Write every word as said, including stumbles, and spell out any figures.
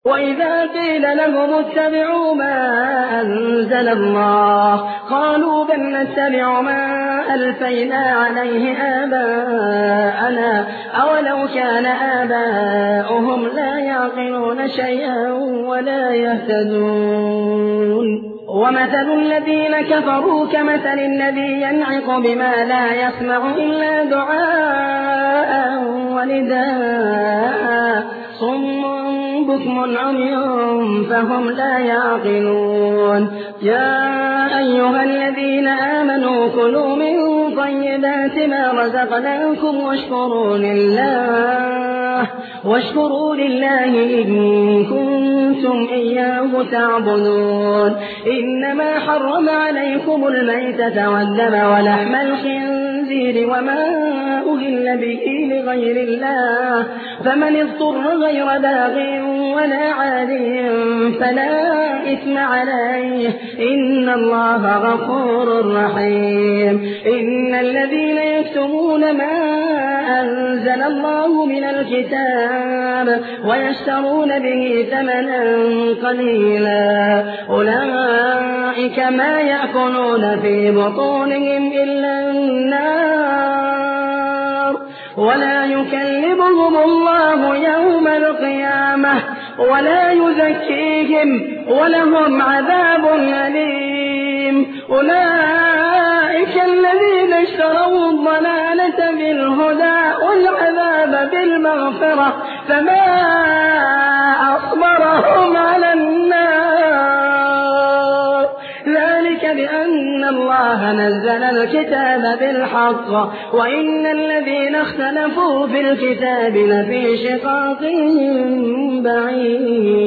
وإذا قيل لهم اتبعوا ما أنزل الله قالوا بل نتبع ما ألفينا عليه آباءنا أولو كان آباؤهم لا يعقلون شيئا ولا يهتدون. ومثل الذين كفروا كمثل الذي ينعق بما لا يسمع إلا دعاء ونداء صم بكم عمي فهم لا يعقلون. يا أيها الذين آمنوا كلوا من طيبات ما رزقناكم واشكروا لله واشكروا لله إن كنتم إياه تعبدون. إنما حرم عليكم الميتة والدم ولحم الخنزير وما أهل به لغير الله فمن اضطر غير باغ ولا عاد فلا إثم عليه إن الله غفور رحيم. إن الذين يكتمون ما أنزل الله من الكتاب ويشترون به ثمنا قليلا أولئك ما يأكلون في بطونهم إلا النار ولا يكلمهم الله يوم القيامة ولا يزكيهم ولهم عذاب أليم. أولئك الذين اشتروا الضلالة بالهدى والعذاب بالمغفرة فما أصبرهم على النار ذلك بأن الله نزل الكتاب بالحق وإن الذين اختلفوا في الكتاب لفي شقاق بعيد.